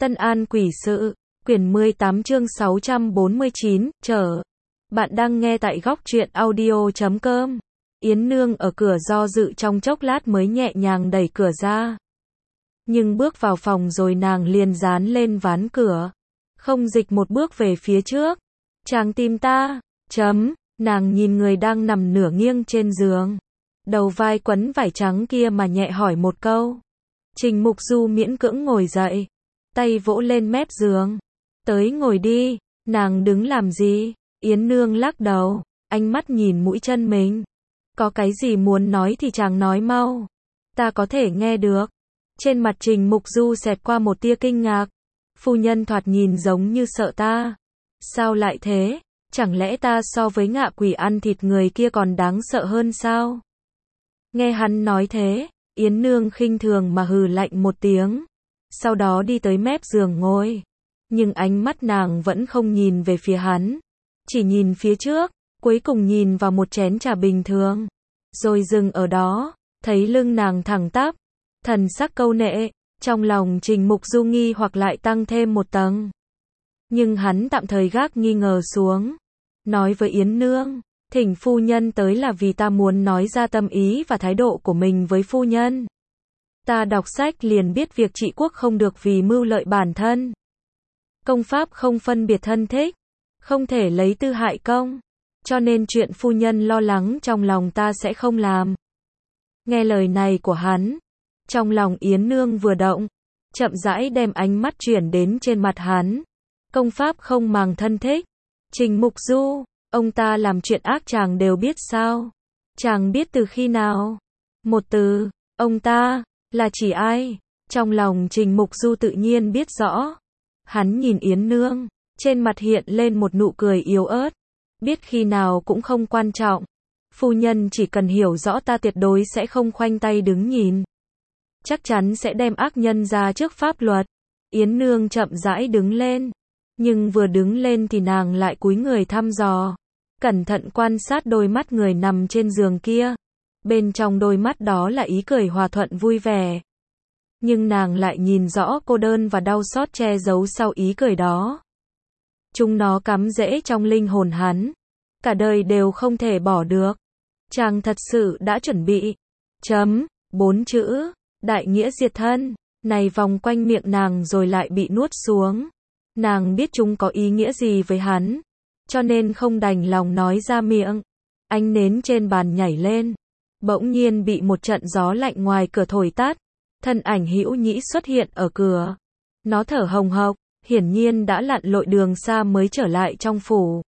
Tân An Quỷ Sự, quyển 18 chương 649, trở. Bạn đang nghe tại góc truyện audio.com. Yến Nương ở cửa do dự trong chốc lát mới nhẹ nhàng đẩy cửa ra. Nhưng bước vào phòng rồi nàng liền dán lên ván cửa. Không dịch một bước về phía trước. Chàng tìm ta, nàng nhìn người đang nằm nửa nghiêng trên giường. Đầu vai quấn vải trắng kia mà nhẹ hỏi một câu. Trình Mục Du miễn cưỡng ngồi dậy. Tay vỗ lên mép giường. Tới ngồi đi, nàng đứng làm gì? Yến Nương lắc đầu, ánh mắt nhìn mũi chân mình. Có cái gì muốn nói thì chàng nói mau. Ta có thể nghe được. Trên mặt Trình Mục Du xẹt qua một tia kinh ngạc. Phu nhân thoạt nhìn giống như sợ ta. Sao lại thế? Chẳng lẽ ta so với ngạ quỷ ăn thịt người kia còn đáng sợ hơn sao? Nghe hắn nói thế, Yến Nương khinh thường mà hừ lạnh một tiếng. Sau đó đi tới mép giường ngồi. Nhưng ánh mắt nàng vẫn không nhìn về phía hắn. Chỉ nhìn phía trước, cuối cùng nhìn vào một chén trà bình thường. Rồi dừng ở đó, thấy lưng nàng thẳng tắp. Thần sắc câu nệ, trong lòng Trình Mục Du nghi hoặc lại tăng thêm một tầng. Nhưng hắn tạm thời gác nghi ngờ xuống. Nói với Yến Nương, thỉnh phu nhân tới là vì ta muốn nói ra tâm ý và thái độ của mình với phu nhân. Ta đọc sách liền biết việc trị quốc không được vì mưu lợi bản thân. Công pháp không phân biệt thân thích, không thể lấy tư hại công. Cho nên chuyện phu nhân lo lắng trong lòng ta sẽ không làm. Nghe lời này của hắn, trong lòng Yến Nương vừa động, chậm rãi đem ánh mắt chuyển đến trên mặt hắn. Công pháp không màng thân thích. Trình Mục Du, ông ta làm chuyện ác chàng đều biết sao? Chàng biết từ khi nào? Một từ, ông ta, là chỉ ai? Trong lòng Trình Mục Du tự nhiên biết rõ. Hắn nhìn Yến Nương, trên mặt hiện lên một nụ cười yếu ớt. Biết khi nào cũng không quan trọng. Phu nhân chỉ cần hiểu rõ ta tuyệt đối sẽ không khoanh tay đứng nhìn. Chắc chắn sẽ đem ác nhân ra trước pháp luật. Yến Nương chậm rãi đứng lên. Nhưng vừa đứng lên thì nàng lại cúi người thăm dò. Cẩn thận quan sát đôi mắt người nằm trên giường kia. Bên trong đôi mắt đó là ý cười hòa thuận vui vẻ. Nhưng nàng lại nhìn rõ cô đơn và đau xót che giấu sau ý cười đó. Chúng nó cắm rễ trong linh hồn hắn. Cả đời đều không thể bỏ được. Chàng thật sự đã chuẩn bị. 4 chữ. Đại nghĩa diệt thân. Này vòng quanh miệng nàng rồi lại bị nuốt xuống. Nàng biết chúng có ý nghĩa gì với hắn. Cho nên không đành lòng nói ra miệng. Ánh nến trên bàn nhảy lên. Bỗng nhiên bị một trận gió lạnh ngoài cửa thổi tắt. Thân ảnh Hữu Nhĩ xuất hiện ở cửa. Nó thở hồng hộc, hiển nhiên đã lặn lội đường xa mới trở lại trong phủ.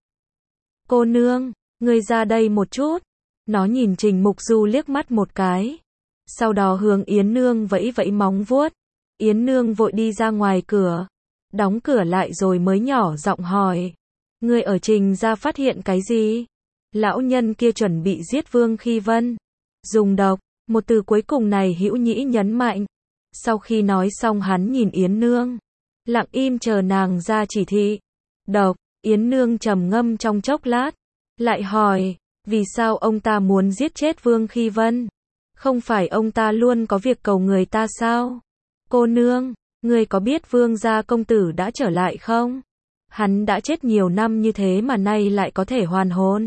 Cô nương, ngươi ra đây một chút. Nó nhìn Trình Mục Du liếc mắt một cái. Sau đó hướng Yến Nương vẫy vẫy móng vuốt. Yến Nương vội đi ra ngoài cửa. Đóng cửa lại rồi mới nhỏ giọng hỏi. Ngươi ở Trình gia phát hiện cái gì? Lão nhân kia chuẩn bị giết Vương Khi Vân. Dùng độc. Một từ cuối cùng này Hữu Nhĩ nhấn mạnh. Sau khi nói xong hắn nhìn Yến Nương. Lặng im chờ nàng ra chỉ thị. Độc. Yến Nương trầm ngâm trong chốc lát. Lại hỏi. Vì sao ông ta muốn giết chết Vương Khi Vân? Không phải ông ta luôn có việc cầu người ta sao? Cô nương, người có biết Vương gia công tử đã trở lại không? Hắn đã chết nhiều năm như thế mà nay lại có thể hoàn hồn.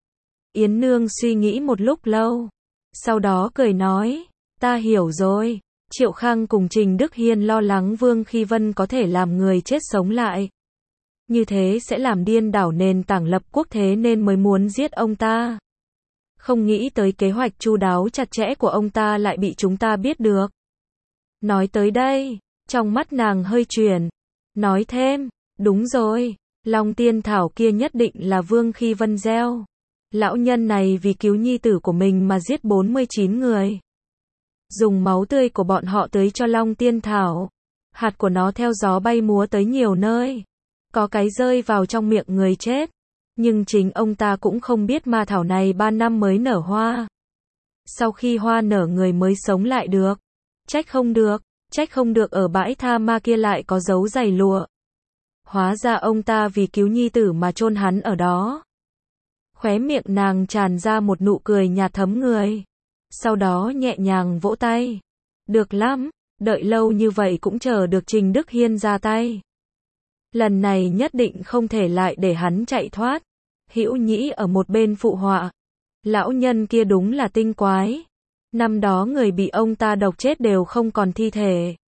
Yến Nương suy nghĩ một lúc lâu. Sau đó cười nói, ta hiểu rồi. Triệu Khang cùng Trình Đức Hiên lo lắng Vương Khi Vân có thể làm người chết sống lại. Như thế sẽ làm điên đảo nền tảng lập quốc thế nên mới muốn giết ông ta. Không nghĩ tới kế hoạch chu đáo chặt chẽ của ông ta lại bị chúng ta biết được. Nói tới đây, trong mắt nàng hơi chuyển. Nói thêm, đúng rồi, Long Tiên Thảo kia nhất định là Vương Khi Vân gieo. Lão nhân này vì cứu nhi tử của mình mà giết 49 người. Dùng máu tươi của bọn họ tưới cho Long Tiên Thảo. Hạt của nó theo gió bay múa tới nhiều nơi. Có cái rơi vào trong miệng người chết. Nhưng chính ông ta cũng không biết ma thảo này 3 năm mới nở hoa. Sau khi hoa nở người mới sống lại được. Trách không được ở bãi tha ma kia lại có dấu giày lụa. Hóa ra ông ta vì cứu nhi tử mà chôn hắn ở đó. Khóe miệng nàng tràn ra một nụ cười nhạt thấm người. Sau đó nhẹ nhàng vỗ tay. Được lắm, đợi lâu như vậy cũng chờ được Trình Đức Hiên ra tay. Lần này nhất định không thể lại để hắn chạy thoát. Hữu Nhĩ ở một bên phụ họa. Lão nhân kia đúng là tinh quái. Năm đó người bị ông ta độc chết đều không còn thi thể.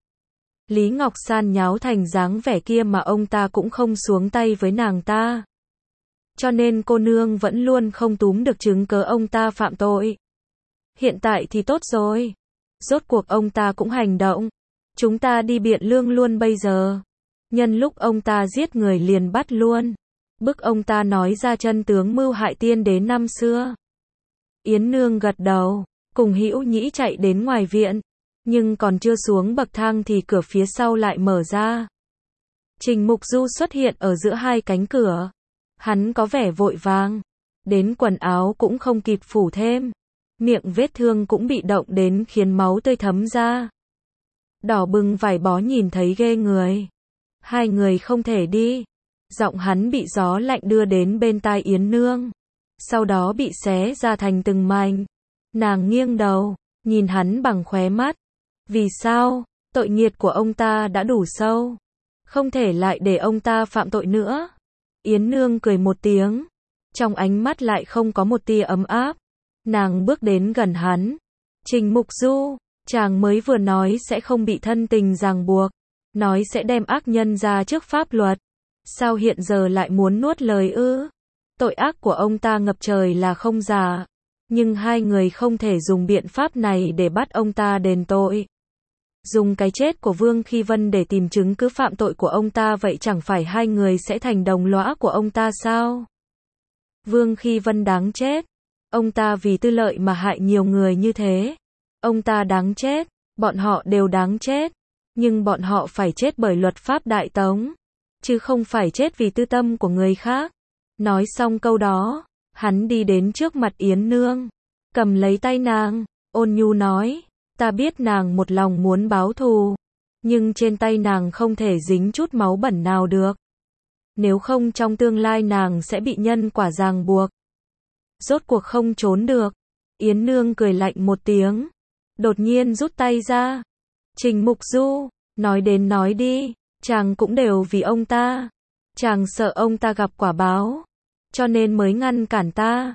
Lý Ngọc San nháo thành dáng vẻ kia mà ông ta cũng không xuống tay với nàng ta. Cho nên cô nương vẫn luôn không túm được chứng cớ ông ta phạm tội. Hiện tại thì tốt rồi. Rốt cuộc ông ta cũng hành động. Chúng ta đi Biện Lương luôn bây giờ. Nhân lúc ông ta giết người liền bắt luôn. Bức ông ta nói ra chân tướng mưu hại tiên đế năm xưa. Yến Nương gật đầu, cùng Hữu Nhĩ chạy đến ngoài viện. Nhưng còn chưa xuống bậc thang thì cửa phía sau lại mở ra. Trình Mục Du xuất hiện ở giữa hai cánh cửa. Hắn có vẻ vội vàng. Đến quần áo cũng không kịp phủ thêm. Miệng vết thương cũng bị động đến khiến máu tươi thấm ra. Đỏ bừng vải bó nhìn thấy ghê người. Hai người không thể đi. Giọng hắn bị gió lạnh đưa đến bên tai Yến Nương. Sau đó bị xé ra thành từng mảnh. Nàng nghiêng đầu, nhìn hắn bằng khóe mắt. Vì sao? Tội nghiệt của ông ta đã đủ sâu. Không thể lại để ông ta phạm tội nữa. Yến Nương cười một tiếng. Trong ánh mắt lại không có một tia ấm áp. Nàng bước đến gần hắn. Trình Mục Du, chàng mới vừa nói sẽ không bị thân tình ràng buộc. Nói sẽ đem ác nhân ra trước pháp luật. Sao hiện giờ lại muốn nuốt lời ư? Tội ác của ông ta ngập trời là không giả. Nhưng hai người không thể dùng biện pháp này để bắt ông ta đền tội. Dùng cái chết của Vương Khi Vân để tìm chứng cứ phạm tội của ông ta, vậy chẳng phải hai người sẽ thành đồng lõa của ông ta sao? Vương Khi Vân đáng chết. Ông ta vì tư lợi mà hại nhiều người như thế. Ông ta đáng chết. Bọn họ đều đáng chết. Nhưng bọn họ phải chết bởi luật pháp Đại Tống. Chứ không phải chết vì tư tâm của người khác. Nói xong câu đó, hắn đi đến trước mặt Yến Nương. Cầm lấy tay nàng, ôn nhu nói. Ta biết nàng một lòng muốn báo thù. Nhưng trên tay nàng không thể dính chút máu bẩn nào được. Nếu không trong tương lai nàng sẽ bị nhân quả ràng buộc. Rốt cuộc không trốn được. Yến Nương cười lạnh một tiếng. Đột nhiên rút tay ra. Trình Mục Du, nói đến nói đi. Chàng cũng đều vì ông ta. Chàng sợ ông ta gặp quả báo. Cho nên mới ngăn cản ta.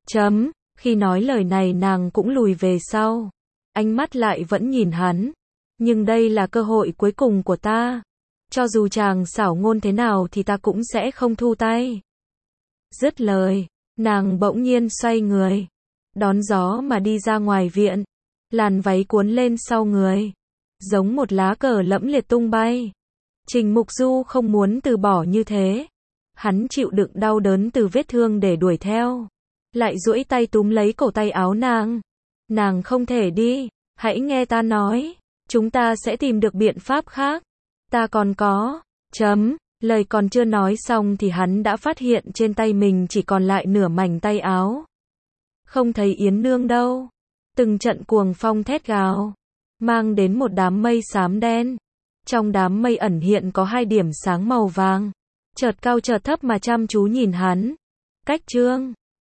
Khi nói lời này nàng cũng lùi về sau. Ánh mắt lại vẫn nhìn hắn. Nhưng đây là cơ hội cuối cùng của ta. Cho dù chàng xảo ngôn thế nào thì ta cũng sẽ không thu tay. Dứt lời, nàng bỗng nhiên xoay người. Đón gió mà đi ra ngoài viện. Làn váy cuốn lên sau người. Giống một lá cờ lẫm liệt tung bay. Trình Mục Du không muốn từ bỏ như thế. Hắn chịu đựng đau đớn từ vết thương để đuổi theo. Lại duỗi tay túm lấy cổ tay áo nàng. Nàng không thể đi. Hãy nghe ta nói. Chúng ta sẽ tìm được biện pháp khác. Ta còn có. Lời còn chưa nói xong thì hắn đã phát hiện trên tay mình chỉ còn lại nửa mảnh tay áo. Không thấy Yến Nương đâu. Từng trận cuồng phong thét gào. Mang đến một đám mây xám đen. Trong đám mây ẩn hiện có hai điểm sáng màu vàng. Chợt cao chợt thấp mà chăm chú nhìn hắn. Cách chương